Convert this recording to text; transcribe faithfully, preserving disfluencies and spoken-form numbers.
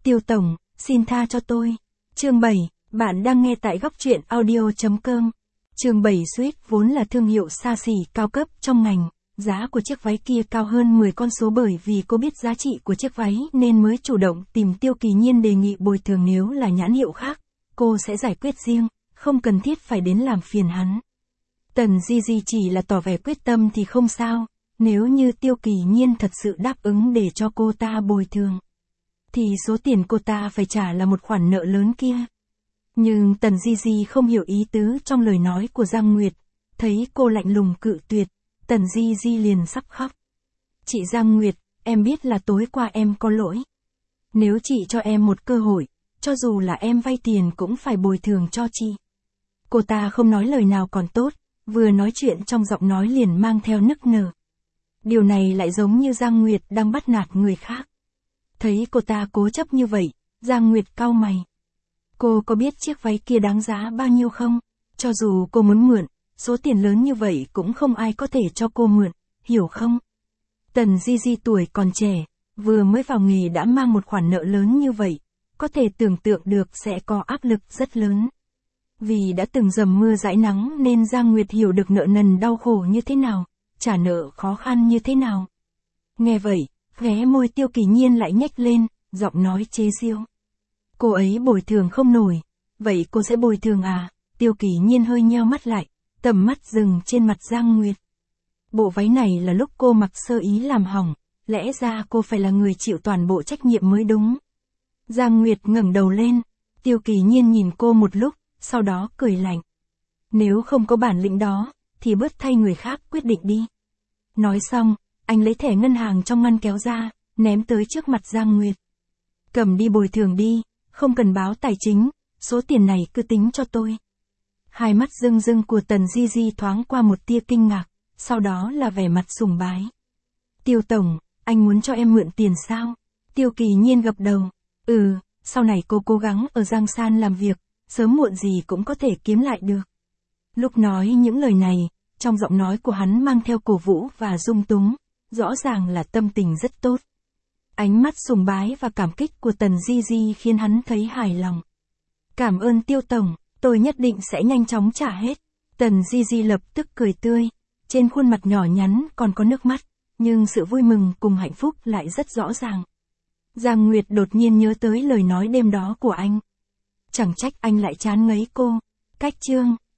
Tiêu tổng, xin tha cho tôi. Chương bảy, bạn đang nghe tại góc truyện audio chấm com. Chương bảy Sweet vốn là thương hiệu xa xỉ cao cấp trong ngành, giá của chiếc váy kia cao hơn mười con số bởi vì cô biết giá trị của chiếc váy nên mới chủ động tìm Tiêu Kỳ Nhiên đề nghị bồi thường nếu là nhãn hiệu khác, cô sẽ giải quyết riêng, không cần thiết phải đến làm phiền hắn. Tần Di Di chỉ là tỏ vẻ quyết tâm thì không sao, nếu như Tiêu Kỳ Nhiên thật sự đáp ứng để cho cô ta bồi thường, thì số tiền cô ta phải trả là một khoản nợ lớn kia. Nhưng Tần Di Di không hiểu ý tứ trong lời nói của Giang Nguyệt, thấy cô lạnh lùng cự tuyệt, Tần Di Di liền sắp khóc. Chị Giang Nguyệt, em biết là tối qua em có lỗi. Nếu chị cho em một cơ hội, cho dù là em vay tiền cũng phải bồi thường cho chị. Cô ta không nói lời nào còn tốt, vừa nói chuyện trong giọng nói liền mang theo nức nở. Điều này lại giống như Giang Nguyệt đang bắt nạt người khác. Thấy cô ta cố chấp như vậy, Giang Nguyệt cau mày. Cô có biết chiếc váy kia đáng giá bao nhiêu không? Cho dù cô muốn mượn, số tiền lớn như vậy cũng không ai có thể cho cô mượn, hiểu không? Tần Di Di tuổi còn trẻ, vừa mới vào nghề đã mang một khoản nợ lớn như vậy, có thể tưởng tượng được sẽ có áp lực rất lớn. Vì đã từng dầm mưa dãi nắng nên Giang Nguyệt hiểu được nợ nần đau khổ như thế nào, trả nợ khó khăn như thế nào. Nghe vậy, khóe môi Tiêu Kỳ Nhiên lại nhếch lên, giọng nói chế giễu. Cô ấy bồi thường không nổi, vậy cô sẽ bồi thường à? Tiêu Kỳ Nhiên hơi nheo mắt lại, tầm mắt dừng trên mặt Giang Nguyệt. Bộ váy này là lúc cô mặc sơ ý làm hỏng, lẽ ra cô phải là người chịu toàn bộ trách nhiệm mới đúng. Giang Nguyệt ngẩng đầu lên, Tiêu Kỳ Nhiên nhìn cô một lúc, sau đó cười lạnh. Nếu không có bản lĩnh đó, thì bớt thay người khác quyết định đi. Nói xong, anh lấy thẻ ngân hàng trong ngăn kéo ra, ném tới trước mặt Giang Nguyệt. Cầm đi bồi thường đi, không cần báo tài chính, số tiền này cứ tính cho tôi. Hai mắt rưng rưng của Tần Di Di thoáng qua một tia kinh ngạc, sau đó là vẻ mặt sùng bái. Tiêu tổng, anh muốn cho em mượn tiền sao? Tiêu Kỳ Nhiên gật đầu. Ừ, sau này cô cố gắng ở Giang San làm việc, sớm muộn gì cũng có thể kiếm lại được. Lúc nói những lời này, trong giọng nói của hắn mang theo cổ vũ và dung túng, rõ ràng là tâm tình rất tốt. Ánh mắt sùng bái và cảm kích của Tần Di Di khiến hắn thấy hài lòng. Cảm ơn Tiêu tổng, tôi nhất định sẽ nhanh chóng trả hết. Tần Di Di lập tức cười tươi, trên khuôn mặt nhỏ nhắn còn có nước mắt, nhưng sự vui mừng cùng hạnh phúc lại rất rõ ràng. Giang Nguyệt đột nhiên nhớ tới lời nói đêm đó của anh. Chẳng trách anh lại chán ngấy cô. Cách chương